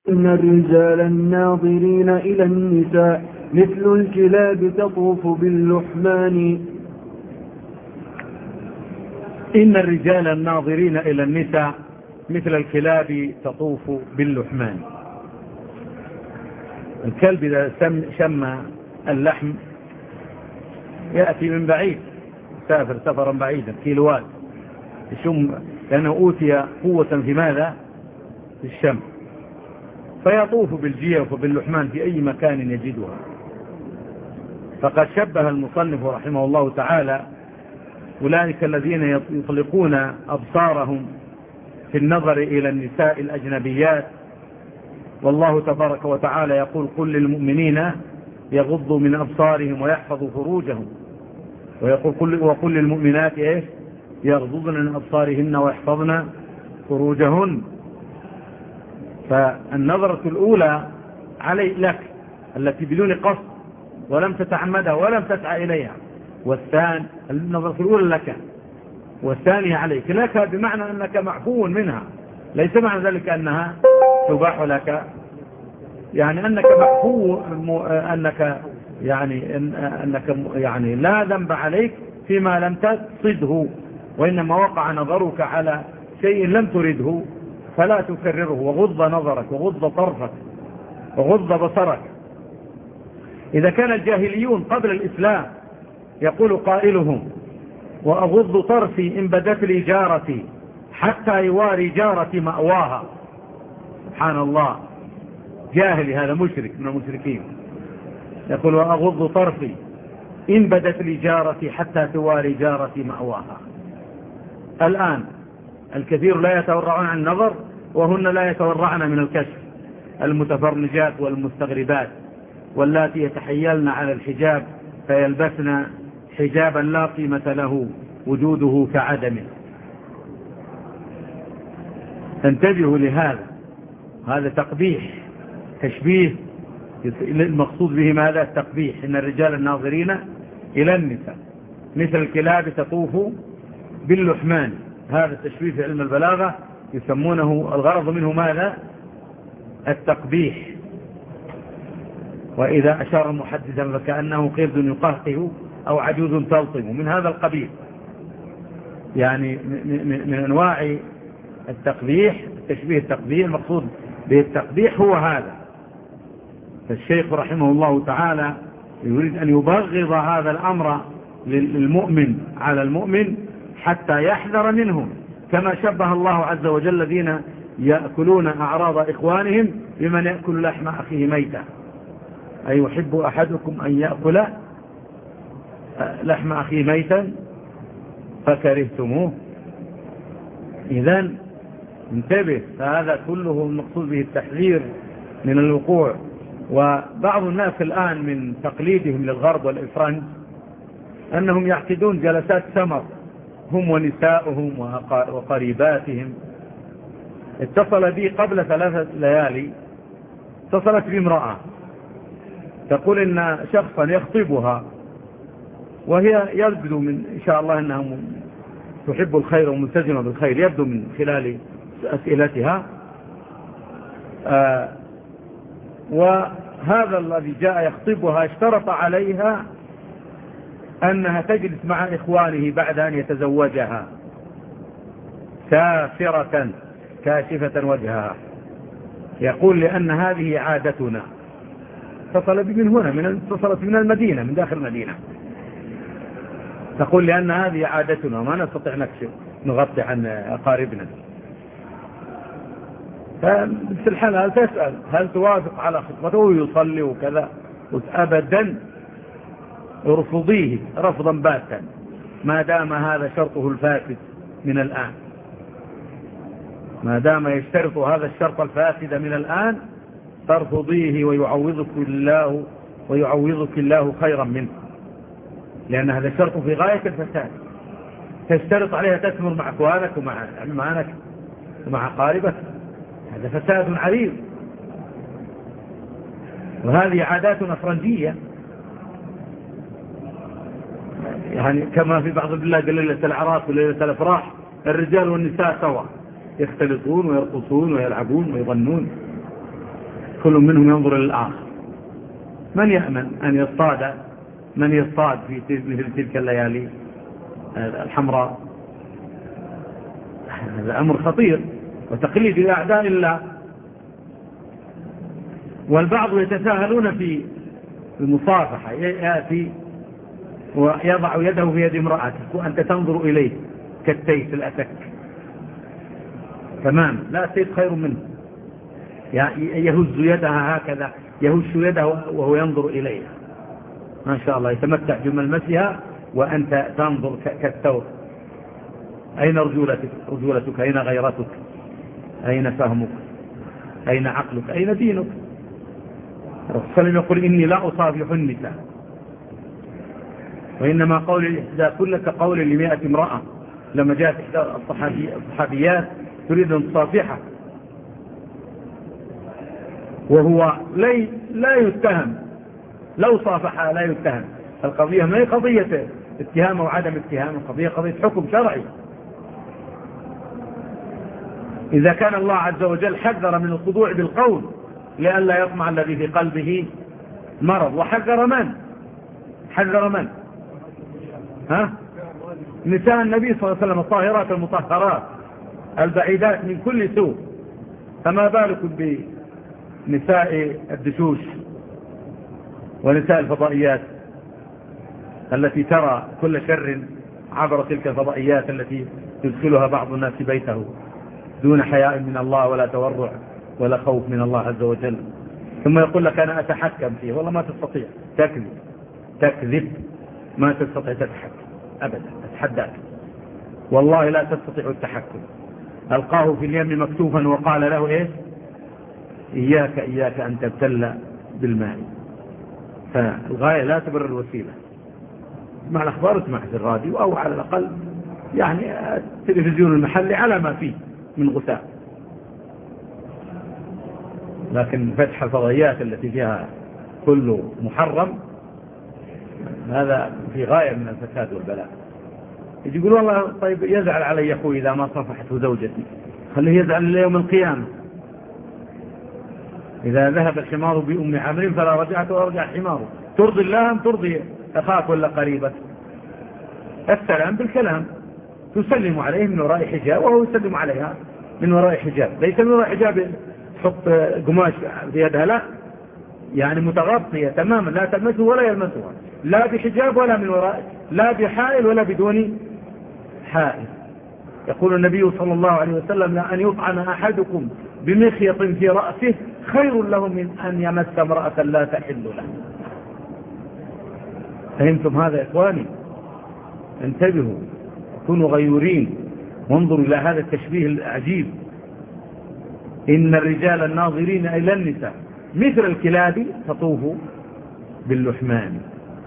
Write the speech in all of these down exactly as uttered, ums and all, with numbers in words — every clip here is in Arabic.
إن الرجال الناظرين إلى النساء مثل الكلاب تطوف باللحمان. إن الرجال الناظرين إلى النساء مثل الكلاب تطوف باللحمان. الكلب إذا شم اللحم يأتي من بعيد، سافر سفرا بعيدا كيلوات يشم، لأنه أوتي قوة في ماذا؟ في الشم، فيطوف بالجيف وباللحمان في أي مكان يجدها. فقد شبه المصنف رحمه الله تعالى أولئك الذين يطلقون أبصارهم في النظر إلى النساء الأجنبيات، والله تبارك وتعالى يقول: قل للمؤمنين يغضوا من أبصارهم ويحفظوا فروجهم، ويقول وقل للمؤمنات إيه؟ يغضضن من أبصارهن ويحفظن فروجهن. فالنظرة الأولى علي لك التي بدون قصد ولم تتعمدها ولم تسعى إليها، والثاني النظرة الأولى لك والثانية عليك. لك بمعنى أنك معفو منها، ليس معنى ذلك أنها تباح لك، يعني أنك معفو، أنك يعني أنك يعني لا ذنب عليك فيما لم تقصده، وإنما وقع نظرك على شيء لم ترده فلا تكرره. وغض نظرك وغض طرفك وغض بصرك. إذا كان الجاهليون قبل الإسلام يقول قائلهم: وأغض طرفي إن بدت لي جارتي حتى يواري جارتي مأواها. سبحان الله، جاهلي هذا، مشرك من المشركين، يقول: وأغض طرفي إن بدت لي جارتي حتى تواري جارتي مأواها. الآن الكثير لا يتورعون عن النظر، وهن لا يتورعن من الكشف، المتفرجات والمستغربات، واللاتي يتحيلن على الحجاب فيلبسن حجابا لا قيمة له وجوده كعدمه. انتبهوا لهذا، هذا تقبيح، تشبيه، المقصود به ماذا؟ التقبيح. إن الرجال الناظرين إلى النساء مثل الكلاب تطوف باللحمان. هذا التشبيه في علم البلاغة يسمونه، الغرض منه ماذا؟ التقبيح. وإذا أشار محدثا فكأنه قرد يقهقه أو عجوز تلطم، من هذا القبيل، يعني من أنواع التقبيح، التشبيه التقبيح. المقصود بالتقبيح هو هذا. فالشيخ رحمه الله تعالى يريد أن يبغض هذا الأمر للمؤمن على المؤمن حتى يحذر منه، كما شبه الله عز وجل الذين يأكلون أعراض إخوانهم بمن يأكل لحم أخيه ميتا. أي يحب أحدكم أن يأكل لحم أخيه ميتا فكرهتموه. إذن انتبه، فهذا كله المقصود به التحذير من الوقوع. وبعض الناس الآن من تقليدهم للغرب والإفرنج أنهم يعقدون جلسات سمر هم ونساؤهم وقريباتهم. اتصل بي قبل ثلاثة ليالي، اتصلت بي امرأة تقول إن شخصا يخطبها، وهي يبدو من إن شاء الله أنها تحب الخير وملتزمة بالخير، يبدو من خلال أسئلتها. آه وهذا الذي جاء يخطبها اشترط عليها أنها تجلس مع إخوانه بعد أن يتزوجها، سافرة كاشفة وجهها. يقول: لأن هذه عادتنا. اتصل بي من هنا، من اتصلت من المدينة، من داخل المدينة، تقول: لأن هذه عادتنا وما نستطيع نكشف نغطي عن أقاربنا. فمثل الحال هل تسأل هل توافق على خطبته ويصلي وكذا؟ أبدا، ارفضيه رفضا باتا ما دام هذا شرطه الفاسد من الآن. ما دام يشترط هذا الشرط الفاسد من الآن ترفضيه، ويعوضك الله ويعوضك الله خيرا منه، لأن هذا الشرط في غاية الفساد. تشترط عليها تثمر مع أخوانك ومع أعمامك ومع قاربك، هذا فساد عريض. وهذه عادات أفرنجية، يعني كما في بعض البلاد ليلة الأعراس وليلة الأفراح الرجال والنساء سوا، يختلطون ويرقصون ويلعبون ويغنون. كل منهم ينظر للآخر. من يأمن أن يصطاد من يصطاد في مثل تلك الليالي الحمراء؟ هذا أمر خطير وتقليد لأعداء الله. والبعض يتساهلون في المصافحة، يأتي ويضع يده في يد امرأتك وأنت تنظر إليه كالتيس الأتك تمام، لا التيس خير منه، يهز يدها هكذا، يهش يده وهو ينظر إليها ما شاء الله، يتمتع بملمسها وأنت تنظر كالثور. أين رجولتك؟ رجولتك أين غيرتك؟ أين فهمك؟ أين عقلك؟ أين دينك؟ الرسول صلى الله عليه وسلم يقول إني لا أصافح النساء، وإنما قولي إذا كل كقول لمئة امرأة. لما جاءت إحدى الصحابيات تريد أن تصافحها وهو لا يتهم، لو صافحها لا يتهم. القضية ما هي قضية اتهام أو عدم اتهام، القضية قضية حكم شرعي. إذا كان الله عز وجل حذر من الخضوع بالقول لئلا يطمع الذي في قلبه مرض، وحذر من؟ حذر من؟ ها؟ نساء النبي صلى الله عليه وسلم الطاهرات المطهرات البعيدات من كل سوء، فما بالكم بنساء الدشوش ونساء الفضائيات التي ترى كل شر عبر تلك الفضائيات التي تدخلها بعض الناس بيته دون حياء من الله ولا تورع ولا خوف من الله عز وجل، ثم يقول لك أنا أتحكم فيه. والله ما تستطيع، تكذب تكذب، ما تستطيع تتحكم أبدا، أتحداك والله لا تستطيع التحكم. ألقاه في اليم مكتوفا وقال له إيه؟ إياك إياك أن تبتل بالماء. فالغاية لا تبرر الوسيلة. اسمع الأخبار، اسمع في الراديو، أو على الأقل يعني التلفزيون المحلي على ما فيه من غثاء. لكن فتح الفضائيات التي فيها كله محرم هذا في غاية من الفساد والبلاء. يجي يقول والله طيب يزعل علي أخوي إذا ما صفحته زوجتي، خليه يزعل ليوم القيامة. إذا ذهب الحمار بأم عمرو فلا رجعت ورجع حماره. ترضي الله أم ترضي أخاك ولا قريبك؟ السلام بالكلام، تسلم عليه من وراء حجاب وهو يسلم عليها من وراء حجاب، ليس من وراء حجاب تحط قماش في يدها، لا، يعني متغطية تماما لا تلمسه ولا يلمسها، لا بحجاب ولا من وراء، لا بحائل ولا بدون حائل. يقول النبي صلى الله عليه وسلم لا أن يطعن أحدكم بمخيط في رأسه خير له من أن يمس امرأة لا تحل له. فهمتم هذا يا إخواني؟ انتبهوا، كونوا غيورين، وانظروا إلى هذا التشبيه العجيب. إن الرجال الناظرين إلى النساء مثل الكلاب تطوف باللحمان.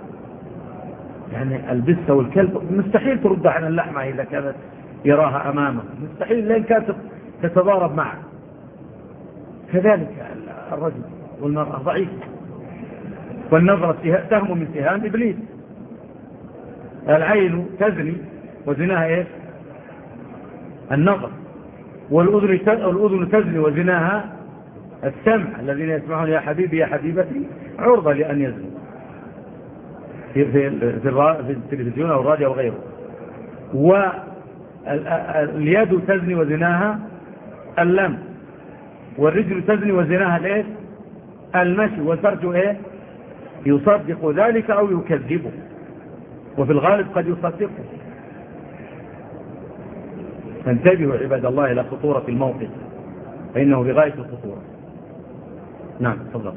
يعني البسة والكلب مستحيل ترد عن اللحمة إذا كانت يراها أمامه، مستحيل لأن كانت تتضارب معه. كذلك الرجل والمرأة ضعيف، والنظرة سهم من سهام إبليس. العين تزني وزناها إيش؟ النظر. والأذن تزني وزناها السمع. الذين يسمعون يا حبيبي يا حبيبتي عرضة لأن يزنوا في, في, في, في التلفزيون أو الراديو وغيره. واليد تزني وزناها اللمس، والرجل تزني وزناها الايه؟ المشي. والفرج ايه؟ يصدق ذلك او يكذبه، وفي الغالب قد يصدقه. فانتبهوا عباد الله الى خطورة الموقف، فانه بغاية الخطورة. نعم تفضل.